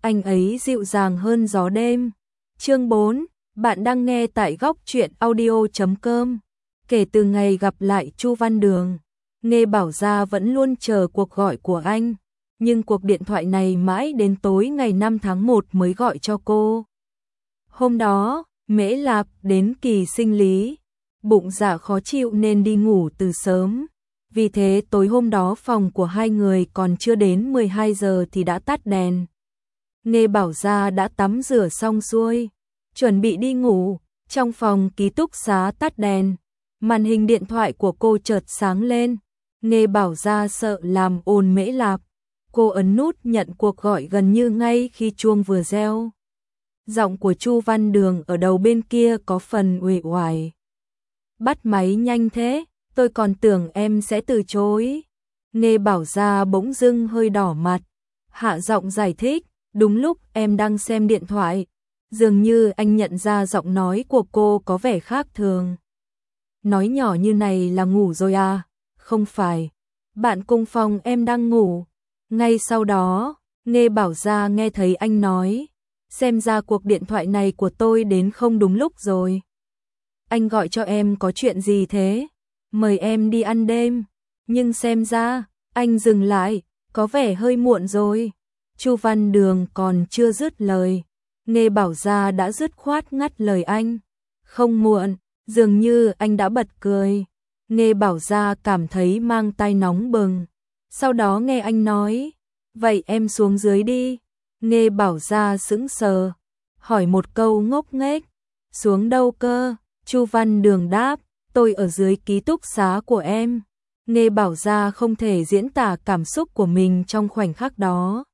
anh ấy dịu dàng hơn gió đêm. Chương 4, bạn đang nghe tại góc truyện audio.com. Kể từ ngày gặp lại Chu Văn Đường, Nghê Bảo Gia vẫn luôn chờ cuộc gọi của anh, nhưng cuộc điện thoại này mãi đến tối ngày 5 tháng 1 mới gọi cho cô. Hôm đó, Mễ Lạp đến kỳ sinh lý, bụng dạ khó chịu nên đi ngủ từ sớm. Vì thế tối hôm đó phòng của hai người còn chưa đến 12 giờ thì đã tắt đèn. Nghê Bảo Gia đã tắm rửa xong xuôi, chuẩn bị đi ngủ, trong phòng ký túc xá tắt đèn. Màn hình điện thoại của cô chợt sáng lên, Nghê Bảo Gia sợ làm ồn Mễ Lạp. Cô ấn nút nhận cuộc gọi gần như ngay khi chuông vừa reo. Giọng của Chu Văn Đường ở đầu bên kia có phần uể oải. Bắt máy nhanh thế, tôi còn tưởng em sẽ từ chối. Nghê Bảo Gia bỗng dưng hơi đỏ mặt, hạ giọng giải thích, đúng lúc em đang xem điện thoại. Dường như anh nhận ra giọng nói của cô có vẻ khác thường. Nói nhỏ như này là ngủ rồi à? Không phải, bạn cùng phòng em đang ngủ. Ngay sau đó, Nghê Bảo Gia nghe thấy anh nói, xem ra cuộc điện thoại này của tôi đến không đúng lúc rồi. Anh gọi cho em có chuyện gì thế? Mời em đi ăn đêm. Nhưng xem ra, anh dừng lại, có vẻ hơi muộn rồi. Chu Văn Đường còn chưa dứt lời, Nghê Bảo Gia đã dứt khoát ngắt lời anh. Không muộn, dường như anh đã bật cười. Nghê Bảo Gia cảm thấy mang tai nóng bừng. Sau đó nghe anh nói, vậy em xuống dưới đi. Nghê Bảo Gia sững sờ, hỏi một câu ngốc nghếch, xuống đâu cơ? Chu Văn Đường đáp, tôi ở dưới ký túc xá của em. Nghê Bảo Gia không thể diễn tả cảm xúc của mình trong khoảnh khắc đó.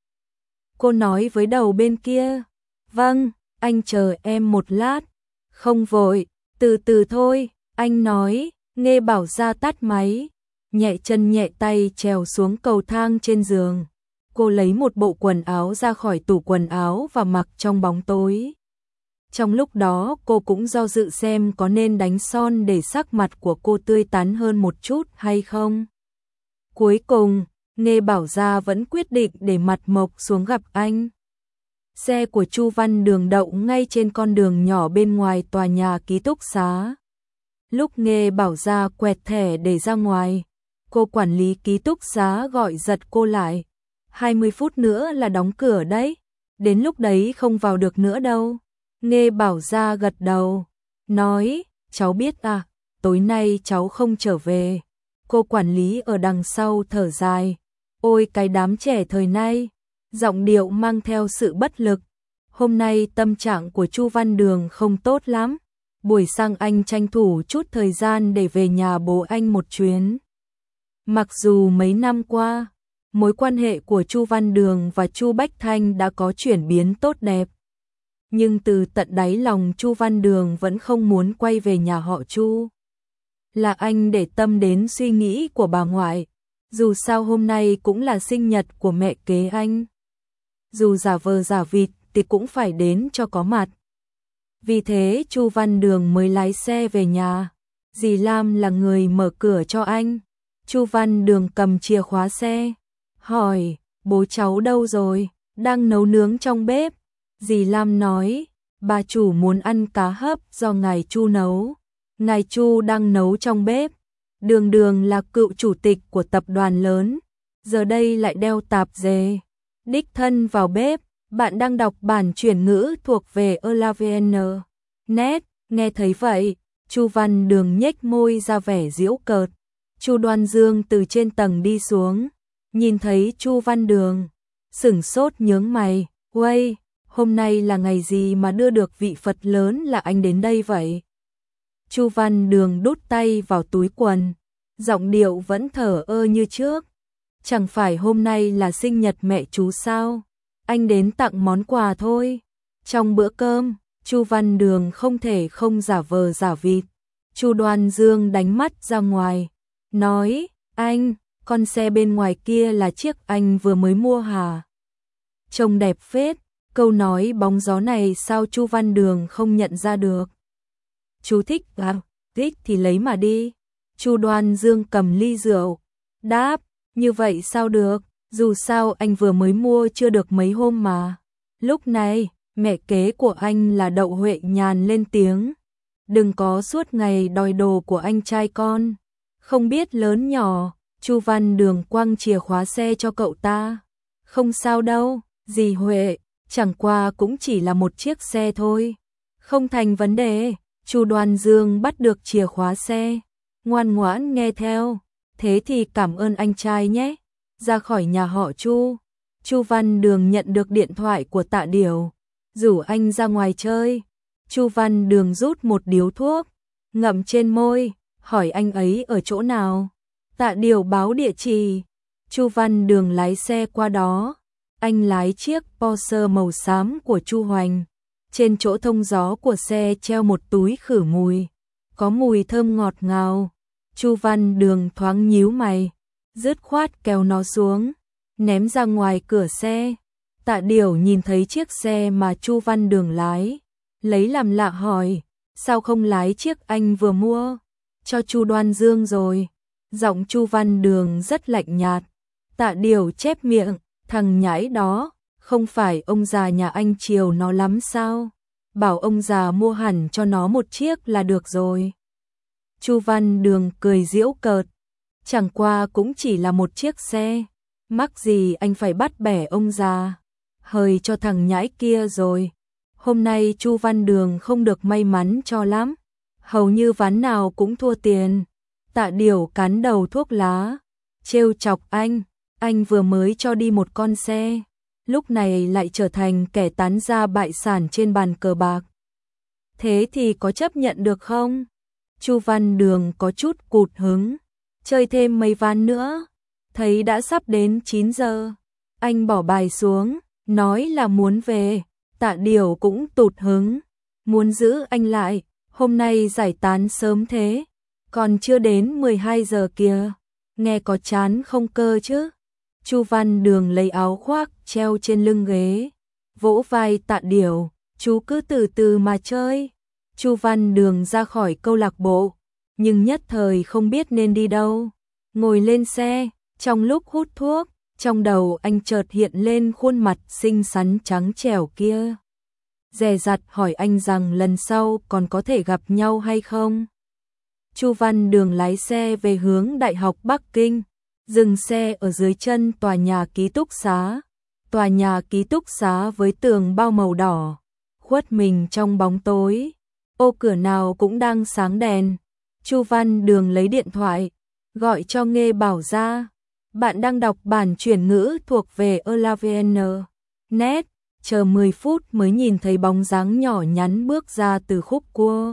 Cô nói với đầu bên kia, vâng, anh chờ em một lát. Không vội, từ từ thôi, anh nói. Nghê Bảo Gia tắt máy, nhẹ chân nhẹ tay trèo xuống cầu thang trên giường. Cô lấy một bộ quần áo ra khỏi tủ quần áo và mặc trong bóng tối. Trong lúc đó cô cũng do dự xem có nên đánh son để sắc mặt của cô tươi tắn hơn một chút hay không. Cuối cùng, Nghê Bảo Gia vẫn quyết định để mặt mộc xuống gặp anh. Xe của Chu Văn Đường đậu ngay trên con đường nhỏ bên ngoài tòa nhà ký túc xá. Lúc Nghê Bảo Gia quẹt thẻ để ra ngoài, cô quản lý ký túc xá gọi giật cô lại. 20 phút nữa là đóng cửa đấy, đến lúc đấy không vào được nữa đâu. Nghê Bảo Gia gật đầu, nói, cháu biết à, tối nay cháu không trở về. Cô quản lý ở đằng sau thở dài, ôi cái đám trẻ thời nay, giọng điệu mang theo sự bất lực. Hôm nay tâm trạng của Chu Văn Đường không tốt lắm. Buổi sáng anh tranh thủ chút thời gian để về nhà bố anh một chuyến. Mặc dù mấy năm qua, mối quan hệ của Chu Văn Đường và Chu Bách Thanh đã có chuyển biến tốt đẹp, nhưng từ tận đáy lòng Chu Văn Đường vẫn không muốn quay về nhà họ Chu. Là anh để tâm đến suy nghĩ của bà ngoại, dù sao hôm nay cũng là sinh nhật của mẹ kế anh. Dù giả vờ giả vịt thì cũng phải đến cho có mặt. Vì thế Chu Văn Đường mới lái xe về nhà. Dì Lam là người mở cửa cho anh. Chu Văn Đường cầm chìa khóa xe, hỏi, bố cháu đâu rồi? Đang nấu nướng trong bếp. Dì Lam nói, bà chủ muốn ăn cá hấp do ngài Chu nấu. Ngài Chu đang nấu trong bếp. Đường Đường là cựu chủ tịch của tập đoàn lớn, giờ đây lại đeo tạp dề, đích thân vào bếp. Bạn đang đọc bản chuyển ngữ thuộc về Elavn. Net, nghe thấy vậy, Chu Văn Đường nhếch môi ra vẻ giễu cợt. Chu Đoan Dương từ trên tầng đi xuống, nhìn thấy Chu Văn Đường, sửng sốt nhướng mày, "Uây, hôm nay là ngày gì mà đưa được vị Phật lớn là anh đến đây vậy?" Chu Văn Đường đút tay vào túi quần, giọng điệu vẫn thờ ơ như trước. "Chẳng phải hôm nay là sinh nhật mẹ chú sao? Anh đến tặng món quà thôi." Trong bữa cơm, Chu Văn Đường không thể không giả vờ giả vịt. Chu Đoan Dương đánh mắt ra ngoài, nói, "Anh, con xe bên ngoài kia là chiếc anh vừa mới mua hả? Trông đẹp phết." Câu nói bóng gió này sao Chu Văn Đường không nhận ra được. "Chú thích à? Thích thì lấy mà đi." Chu Đoan Dương cầm ly rượu, đáp, "Như vậy sao được, dù sao anh vừa mới mua chưa được mấy hôm mà." Lúc này, mẹ kế của anh là Đậu Huệ Nhàn lên tiếng. Đừng có suốt ngày đòi đồ của anh trai con. Không biết lớn nhỏ, Chu Văn Đường quăng chìa khóa xe cho cậu ta. Không sao đâu, dì Huệ, chẳng qua cũng chỉ là một chiếc xe thôi. Không thành vấn đề. Chu Đoan Dương bắt được chìa khóa xe, ngoan ngoãn nghe theo. Thế thì cảm ơn anh trai nhé. Ra khỏi nhà họ Chu, Chu Văn Đường nhận được điện thoại của Tạ Điểu, rủ anh ra ngoài chơi. Chu Văn Đường rút một điếu thuốc, ngậm trên môi, hỏi anh ấy ở chỗ nào. Tạ Điểu báo địa chỉ. Chu Văn Đường lái xe qua đó. Anh lái chiếc Porsche màu xám của Chu Hoành. Trên chỗ thông gió của xe treo một túi khử mùi, có mùi thơm ngọt ngào. Chu Văn Đường thoáng nhíu mày, dứt khoát kéo nó xuống, ném ra ngoài cửa xe. Tạ Điểu nhìn thấy chiếc xe mà Chu Văn Đường lái, lấy làm lạ hỏi, sao không lái chiếc anh vừa mua, cho Chu Đoan Dương rồi. Giọng Chu Văn Đường rất lạnh nhạt. Tạ Điểu chép miệng, thằng nhãi đó, không phải ông già nhà anh chiều nó lắm sao? Bảo ông già mua hẳn cho nó một chiếc là được rồi. Chu Văn Đường cười giễu cợt, chẳng qua cũng chỉ là một chiếc xe, mắc gì anh phải bắt bẻ ông già. Hời cho thằng nhãi kia rồi. Hôm nay Chu Văn Đường không được may mắn cho lắm, hầu như ván nào cũng thua tiền. Tạ Điểu cắn đầu thuốc lá, trêu chọc anh vừa mới cho đi một con xe, lúc này lại trở thành kẻ tán gia bại sản trên bàn cờ bạc. Thế thì có chấp nhận được không? Chu Văn Đường có chút cụt hứng, chơi thêm mấy ván nữa. Thấy đã sắp đến 9 giờ, anh bỏ bài xuống, nói là muốn về. Tạ Điểu cũng tụt hứng, muốn giữ anh lại, hôm nay giải tán sớm thế, còn chưa đến 12 giờ kìa, nghe có chán không cơ chứ. Chu Văn Đường lấy áo khoác treo trên lưng ghế, vỗ vai Tạ Điểu, chú cứ từ từ mà chơi. Chu Văn Đường ra khỏi câu lạc bộ, nhưng nhất thời không biết nên đi đâu. Ngồi lên xe, trong lúc hút thuốc, trong đầu anh chợt hiện lên khuôn mặt xinh xắn trắng trẻo kia. Dè dặt hỏi anh rằng lần sau còn có thể gặp nhau hay không. Chu Văn Đường lái xe về hướng Đại học Bắc Kinh, dừng xe ở dưới chân tòa nhà ký túc xá. Tòa nhà ký túc xá với tường bao màu đỏ, khuất mình trong bóng tối. Ô cửa nào cũng đang sáng đèn. Chu Văn Đường lấy điện thoại, gọi cho Nghê Bảo ra. Bạn đang đọc bản chuyển ngữ thuộc về ELAVN.net. Chờ 10 phút mới nhìn thấy bóng dáng nhỏ nhắn bước ra từ khúc cua.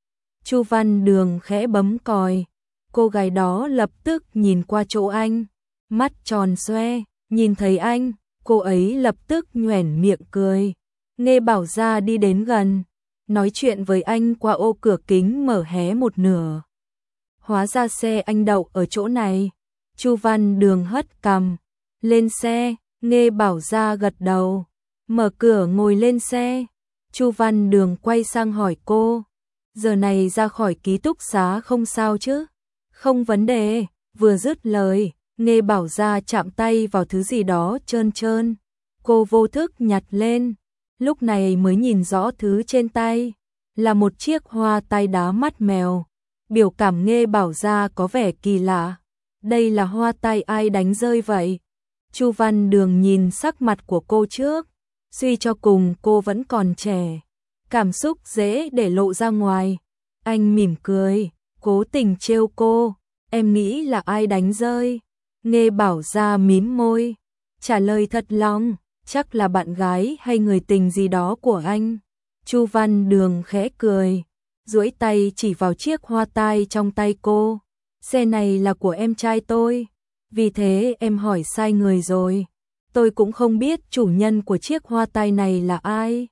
Chu Văn Đường khẽ bấm còi. Cô gái đó lập tức nhìn qua chỗ anh, mắt tròn xoe, nhìn thấy anh, cô ấy lập tức nhoẻn miệng cười. Nghê Bảo ra đi đến gần, nói chuyện với anh qua ô cửa kính mở hé một nửa. Hóa ra xe anh đậu ở chỗ này. Chu Văn Đường hất cằm, lên xe. Nghê Bảo ra gật đầu, mở cửa ngồi lên xe. Chu Văn Đường quay sang hỏi cô, giờ này ra khỏi ký túc xá không sao chứ? Không vấn đề. Vừa dứt lời, Nghê Bảo ra chạm tay vào thứ gì đó trơn trơn. Cô vô thức nhặt lên, lúc này mới nhìn rõ thứ trên tay là một chiếc hoa tai đá mắt mèo. Biểu cảm Nghê Bảo ra có vẻ kỳ lạ. Đây là hoa tai ai đánh rơi vậy? Chu Văn Đường nhìn sắc mặt của cô trước, suy cho cùng cô vẫn còn trẻ, cảm xúc dễ để lộ ra ngoài. Anh mỉm cười, cố tình trêu cô, em nghĩ là ai đánh rơi? Nghê Bảo ra mím môi, trả lời thật lòng, chắc là bạn gái hay người tình gì đó của anh. Chu Văn Đường khẽ cười, duỗi tay chỉ vào chiếc hoa tai trong tay cô. Xe này là của em trai tôi, vì thế em hỏi sai người rồi. Tôi cũng không biết chủ nhân của chiếc hoa tai này là ai.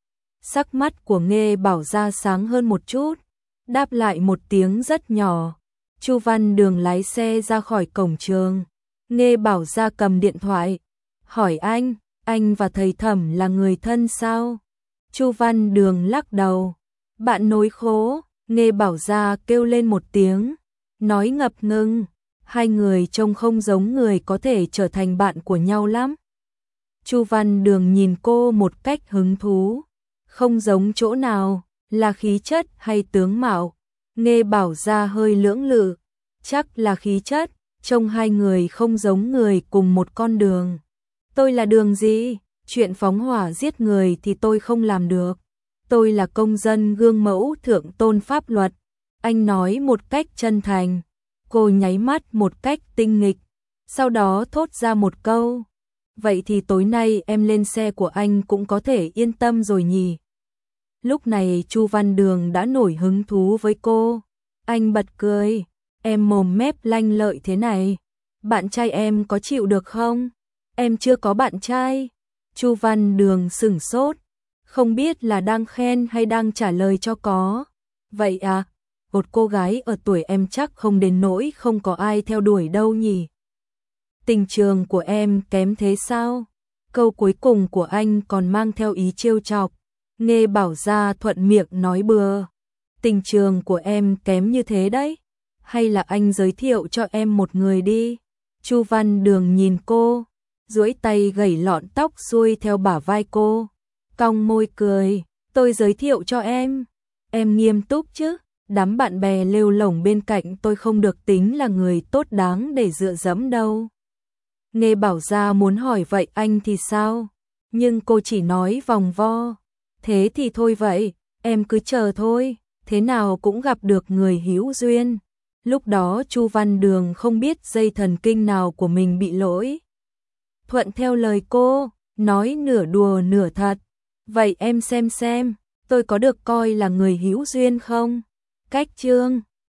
Sắc mắt của Nghê Bảo ra sáng hơn một chút, đáp lại một tiếng rất nhỏ. Chu Văn Đường lái xe ra khỏi cổng trường. Nghê Bảo ra cầm điện thoại, hỏi anh và thầy Thẩm là người thân sao? Chu Văn Đường lắc đầu, bạn nối khố. Nghê Bảo ra kêu lên một tiếng, nói ngập ngừng, hai người trông không giống người có thể trở thành bạn của nhau lắm. Chu Văn Đường nhìn cô một cách hứng thú. Không giống chỗ nào, là khí chất hay tướng mạo? Nghe Bảo Gia hơi lưỡng lự. Chắc là khí chất, trông hai người không giống người cùng một con đường. Tôi là đường gì? Chuyện phóng hỏa giết người thì tôi không làm được. Tôi là công dân gương mẫu thượng tôn pháp luật. Anh nói một cách chân thành. Cô nháy mắt một cách tinh nghịch, sau đó thốt ra một câu. Vậy thì tối nay em lên xe của anh cũng có thể yên tâm rồi nhỉ? Lúc này Chu Văn Đường đã nổi hứng thú với cô. Anh bật cười. Em mồm mép lanh lợi thế này. Bạn trai em có chịu được không? Em chưa có bạn trai. Chu Văn Đường sửng sốt. Không biết là đang khen hay đang trả lời cho có. Vậy à? Một cô gái ở tuổi em chắc không đến nỗi không có ai theo đuổi đâu nhỉ? Tình trường của em kém thế sao? Câu cuối cùng của anh còn mang theo ý trêu chọc. Nghe Bảo Gia thuận miệng nói bừa. Tình trường của em kém như thế đấy? Hay là anh giới thiệu cho em một người đi? Chu Văn Đường nhìn cô, duỗi tay gẩy lọn tóc xuôi theo bả vai cô. Cong môi cười, tôi giới thiệu cho em. Em nghiêm túc chứ? Đám bạn bè lêu lổng bên cạnh tôi không được tính là người tốt đáng để dựa dẫm đâu. Nghe Bảo Gia muốn hỏi vậy anh thì sao? Nhưng cô chỉ nói vòng vo. Thế thì thôi vậy, em cứ chờ thôi, thế nào cũng gặp được người hữu duyên. Lúc đó Chu Văn Đường không biết dây thần kinh nào của mình bị lỗi. Thuận theo lời cô, nói nửa đùa nửa thật. Vậy em xem, tôi có được coi là người hữu duyên không? Cách chương